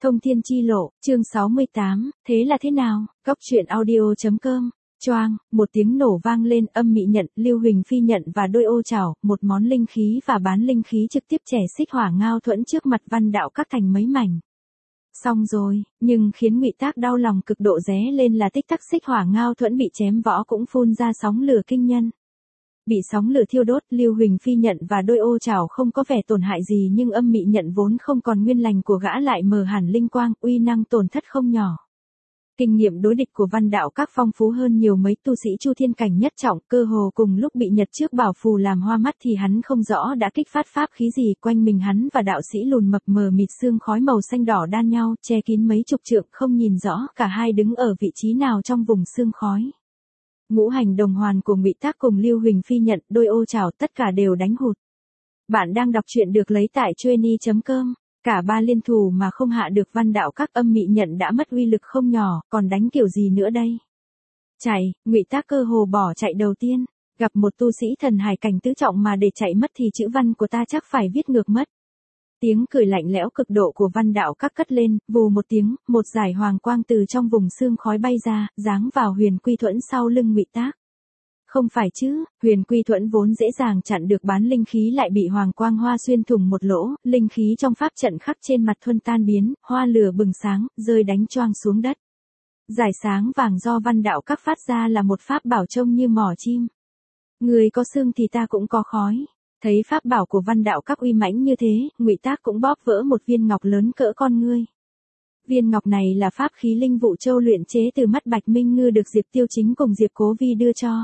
Thông thiên chi lộ, chương 68, thế là thế nào? Góc truyện audio.com. Choang, một tiếng nổ vang lên, âm mị nhận, Lưu Huỳnh Phi nhận và đôi ô chảo, một món linh khí và bán linh khí trực tiếp chẻ xích hỏa ngao thuẫn trước mặt Văn Đạo Các thành mấy mảnh. Xong rồi, nhưng khiến Ngụy Tác đau lòng cực độ ré lên là tích tắc xích hỏa ngao thuẫn bị chém võ cũng phun ra sóng lửa kinh nhân. Bị sóng lửa thiêu đốt, Lưu Huỳnh Phi nhận và đôi ô chảo không có vẻ tổn hại gì, nhưng âm mị nhận vốn không còn nguyên lành của gã lại mờ hẳn linh quang, uy năng tổn thất không nhỏ. Kinh nghiệm đối địch của Văn Đạo Các phong phú hơn nhiều mấy tu sĩ Chu Thiên cảnh nhất trọng, cơ hồ cùng lúc bị Nhật trước bảo phù làm hoa mắt thì hắn không rõ đã kích phát pháp khí gì, quanh mình hắn và đạo sĩ lùn mập mờ mịt sương khói màu xanh đỏ đan nhau, che kín mấy chục trượng, không nhìn rõ cả hai đứng ở vị trí nào trong vùng sương khói. Ngũ hành đồng hoàn của Ngụy Tác cùng Lưu Huỳnh Phi nhận, đôi ô chảo tất cả đều đánh hụt. Bạn đang đọc truyện được lấy tại Chueny.com. Cả ba liên thủ mà không hạ được Văn Đạo Các, âm mị nhận đã mất uy lực không nhỏ, còn đánh kiểu gì nữa đây? Chạy, Ngụy Tác cơ hồ bỏ chạy đầu tiên, gặp một tu sĩ thần hải cảnh tứ trọng mà để chạy mất thì chữ văn của ta chắc phải viết ngược mất. Tiếng cười lạnh lẽo cực độ của Văn Đạo Các cất lên, vù một tiếng, một dải hoàng quang từ trong vùng sương khói bay ra, giáng vào Huyền Quy Thuẫn sau lưng Ngụy Tác. Không phải chứ, Huyền Quy Thuẫn vốn dễ dàng chặn được bán linh khí lại bị hoàng quang hoa xuyên thủng một lỗ, linh khí trong pháp trận khắc trên mặt thuần tan biến, hoa lửa bừng sáng, rơi đánh choang xuống đất. Dải sáng vàng do Văn Đạo Các phát ra là một pháp bảo trông như mỏ chim. Người có xương thì ta cũng có khói. Thấy pháp bảo của Văn Đạo Các uy mãnh như thế, Ngụy Tác cũng bóp vỡ một viên ngọc lớn cỡ con ngươi. Viên ngọc này là pháp khí linh vụ châu luyện chế từ mắt Bạch Minh Ngư được Diệp Tiêu Chính cùng Diệp Cố Vi đưa cho.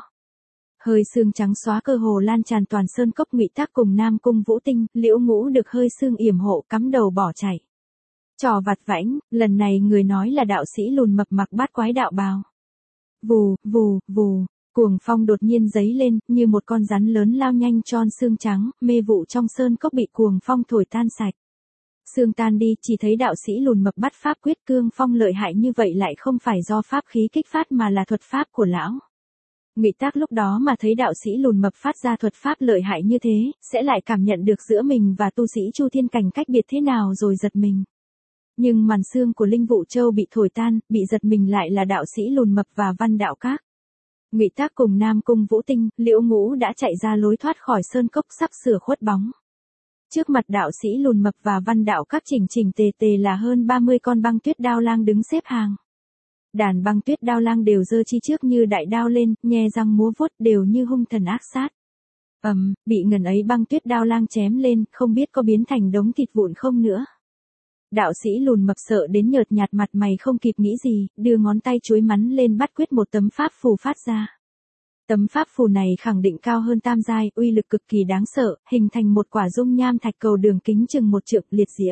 Hơi sương trắng xóa cơ hồ lan tràn toàn sơn cốc. Ngụy Tác cùng Nam Cung Vũ Tinh, Liễu Ngũ được hơi sương yểm hộ, cắm đầu bỏ chạy. Trò vặt vãnh, lần này người nói là đạo sĩ lùn mập mặc bát quái đạo bào. Vù, vù, vù. Cuồng phong đột nhiên giấy lên, như một con rắn lớn lao nhanh tròn xương trắng, mê vụ trong sơn cốc bị cuồng phong thổi tan sạch. Sương tan đi, chỉ thấy đạo sĩ lùn mập bắt pháp quyết cương phong lợi hại như vậy lại không phải do pháp khí kích phát mà là thuật pháp của lão. Ngụy Tác lúc đó mà thấy đạo sĩ lùn mập phát ra thuật pháp lợi hại như thế, sẽ lại cảm nhận được giữa mình và tu sĩ Chu Thiên cảnh cách biệt thế nào rồi giật mình. Nhưng màn sương của linh vụ châu bị thổi tan, bị giật mình lại là đạo sĩ lùn mập và Văn Đạo Các. Ngụy Tác cùng Nam Cung Vũ Tinh, Liễu Ngũ đã chạy ra lối thoát khỏi sơn cốc sắp sửa khuất bóng. Trước mặt đạo sĩ lùn mập và Văn Đạo Các chỉnh chỉnh tề tề là hơn 30 con băng tuyết đao lang đứng xếp hàng. Đàn băng tuyết đao lang đều giơ chi trước như đại đao lên, nhe răng múa vuốt đều như hung thần ác sát. Bị ngần ấy băng tuyết đao lang chém lên, không biết có biến thành đống thịt vụn không nữa. Đạo sĩ lùn mập sợ đến nhợt nhạt, mặt mày không kịp nghĩ gì, đưa ngón tay chuối mắn lên bắt quyết một tấm pháp phù phát ra. Tấm pháp phù này khẳng định cao hơn tam giai, uy lực cực kỳ đáng sợ, hình thành một quả dung nham thạch cầu đường kính chừng 1 trượng, liệt diễm.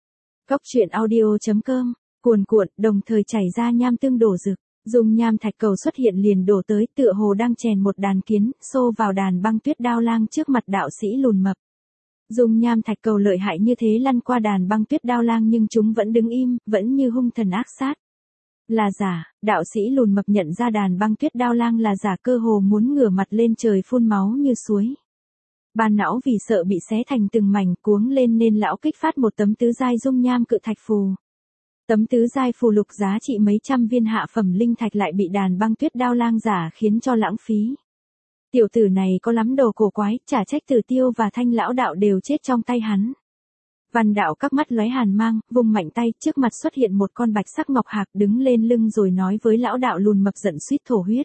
Góc truyện audio.com. Cuồn cuộn, đồng thời chảy ra nham tương đổ rực, dung nham thạch cầu xuất hiện liền đổ tới, tựa hồ đang chèn một đàn kiến, xô vào đàn băng tuyết đao lang trước mặt đạo sĩ lùn mập. Dung nham thạch cầu lợi hại như thế lăn qua đàn băng tuyết đao lang nhưng chúng vẫn đứng im, vẫn như hung thần ác sát. Là giả, đạo sĩ lùn mập nhận ra đàn băng tuyết đao lang là giả, cơ hồ muốn ngửa mặt lên trời phun máu như suối. Ban não vì sợ bị xé thành từng mảnh cuống lên nên lão kích phát một tấm tứ giai dung nham cự thạch phù. Tấm tứ giai phù lục giá trị mấy trăm viên hạ phẩm linh thạch lại bị đàn băng tuyết đao lang giả khiến cho lãng phí. Tiểu tử này có lắm đồ cổ quái, chả trách Tử Tiêu và Thanh lão đạo đều chết trong tay hắn. Văn Đạo Các mắt lóe hàn mang, vung mạnh tay, trước mặt xuất hiện một con bạch sắc ngọc hạc đứng lên lưng rồi nói với lão đạo lùn mập giận suýt thổ huyết.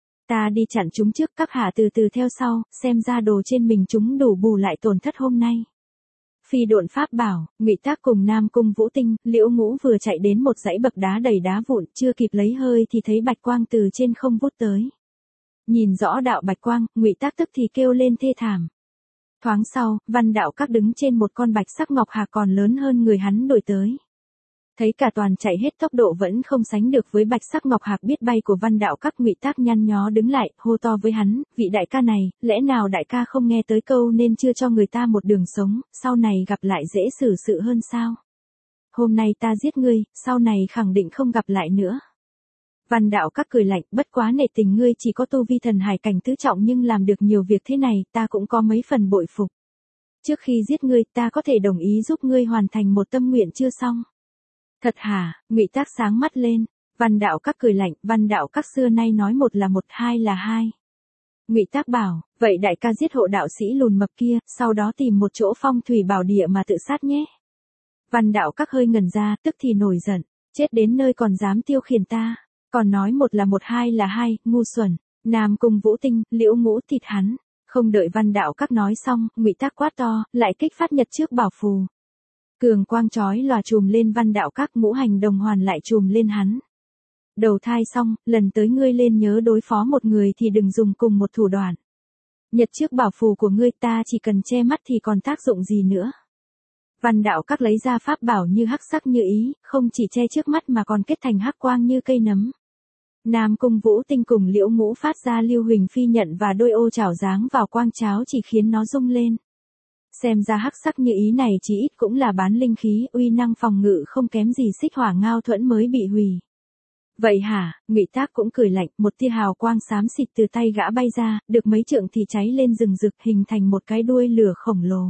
Ta đi chặn chúng trước, các hạ từ từ theo sau, xem ra đồ trên mình chúng đủ bù lại tổn thất hôm nay. Phi độn pháp bảo, Ngụy Tác cùng Nam Cung Vũ Tinh, Liễu Ngũ vừa chạy đến một dãy bậc đá đầy đá vụn, chưa kịp lấy hơi thì thấy bạch quang từ trên không vút tới. Nhìn rõ đạo bạch quang, Ngụy Tác tức thì kêu lên thê thảm. Thoáng sau, Văn Đạo Các đứng trên một con bạch sắc ngọc hạc còn lớn hơn người hắn đuổi tới. Thấy cả toàn chạy hết tốc độ vẫn không sánh được với bạch sắc ngọc hạc biết bay của Văn Đạo Các. Ngụy Tác nhăn nhó đứng lại, hô to với hắn, vị đại ca này, lẽ nào đại ca không nghe tới câu nên chưa cho người ta một đường sống, sau này gặp lại dễ xử sự hơn sao? Hôm nay ta giết ngươi, sau này khẳng định không gặp lại nữa. Văn Đạo Các cười lạnh, bất quá nể tình ngươi chỉ có tu vi thần hải cảnh tứ trọng nhưng làm được nhiều việc thế này, ta cũng có mấy phần bội phục. Trước khi giết ngươi, ta có thể đồng ý giúp ngươi hoàn thành một tâm nguyện chưa xong. Thật hả? Ngụy Tác sáng mắt lên. Văn Đạo Các cười lạnh, Văn Đạo Các xưa nay nói một là một, hai là hai. Ngụy Tác bảo, vậy đại ca giết hộ đạo sĩ lùn mập kia, sau đó tìm một chỗ phong thủy bảo địa mà tự sát nhé. Văn Đạo Các hơi ngẩn ra, tức thì nổi giận, chết đến nơi còn dám tiêu khiển ta, còn nói một là một, hai là hai, ngu xuẩn. Nam Cung Vũ Tinh, Liễu Ngũ thịt hắn. Không đợi Văn Đạo Các nói xong, Ngụy Tác quát to, lại kích phát nhật trước bảo phù. Cường quang chói lòa chùm lên Văn Đạo Các, ngũ hành đồng hoàn lại chùm lên hắn. Đầu thai xong, lần tới ngươi lên nhớ đối phó một người thì đừng dùng cùng một thủ đoạn. Nhật trước bảo phù của ngươi ta chỉ cần che mắt thì còn tác dụng gì nữa. Văn Đạo Các lấy ra pháp bảo như hắc sắc như ý, không chỉ che trước mắt mà còn kết thành hắc quang như cây nấm. Nam Cung Vũ Tinh cùng Liễu Ngũ phát ra lưu huỳnh phi nhận và đôi ô chảo giáng vào quang cháo chỉ khiến nó rung lên. Xem ra hắc sắc như ý này chỉ ít cũng là bán linh khí, uy năng phòng ngự không kém gì xích hỏa ngao thuẫn mới bị hủy. Vậy hả? Ngụy Tác cũng cười lạnh, một tia hào quang xám xịt từ tay gã bay ra, được mấy trượng thì cháy lên rừng rực hình thành một cái đuôi lửa khổng lồ.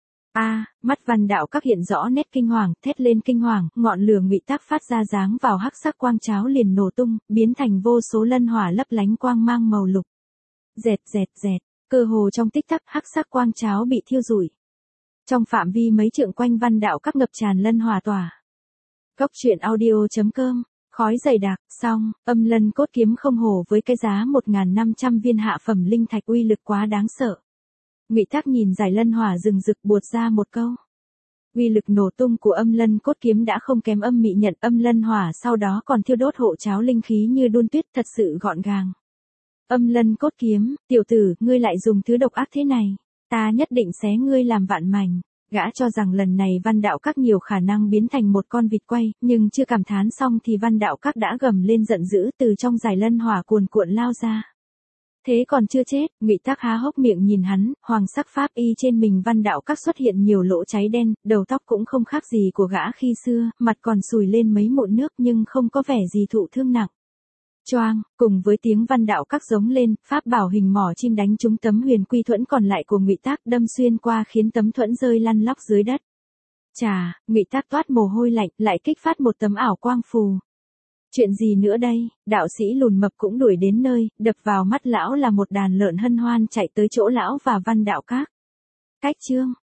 Mắt Văn Đạo Các hiện rõ nét kinh hoàng, thét lên kinh hoàng, ngọn lửa Ngụy Tác phát ra giáng vào hắc sắc quang cháo liền nổ tung, biến thành vô số lân hỏa lấp lánh quang mang màu lục. Dẹt dẹt dẹt, cơ hồ trong tích tắc hắc sắc quang cháo bị thiêu rụi. Trong phạm vi mấy trượng quanh Văn Đạo Các ngập tràn lân hỏa tỏa. Cốc truyện audio.com. Khói dày đặc, xong, Âm Lân Cốt Kiếm không hổ với cái giá 1.500 viên hạ phẩm linh thạch, uy lực quá đáng sợ. Ngụy Tác nhìn giải lân hỏa rừng rực buột ra một câu. Uy lực nổ tung của Âm Lân Cốt Kiếm đã không kém Âm Mị Nhận, Âm Lân Hỏa sau đó còn thiêu đốt hộ cháo linh khí như đun tuyết, thật sự gọn gàng. Âm Lân Cốt Kiếm, tiểu tử, ngươi lại dùng thứ độc ác thế này, ta nhất định xé ngươi làm vạn mảnh. Gã cho rằng lần này Văn Đạo Các nhiều khả năng biến thành một con vịt quay, nhưng chưa cảm thán xong thì Văn Đạo Các đã gầm lên giận dữ từ trong giải lân hỏa cuồn cuộn lao ra. Thế còn chưa chết, Ngụy Tác há hốc miệng nhìn hắn, hoàng sắc pháp y trên mình Văn Đạo Các xuất hiện nhiều lỗ cháy đen, đầu tóc cũng không khác gì của gã khi xưa, mặt còn sùi lên mấy mụn nước nhưng không có vẻ gì thụ thương nặng. Choang, cùng với tiếng Văn Đạo Các giống lên, pháp bảo hình mỏ chim đánh trúng tấm huyền quy thuẫn còn lại của Ngụy Tác, đâm xuyên qua khiến tấm thuẫn rơi lăn lóc dưới đất. Chà, Ngụy Tác toát mồ hôi lạnh, lại kích phát một tấm ảo quang phù. Chuyện gì nữa đây? Đạo sĩ lùn mập cũng đuổi đến nơi, đập vào mắt lão là một đàn lợn hân hoan chạy tới chỗ lão và Văn Đạo Các. Cách chương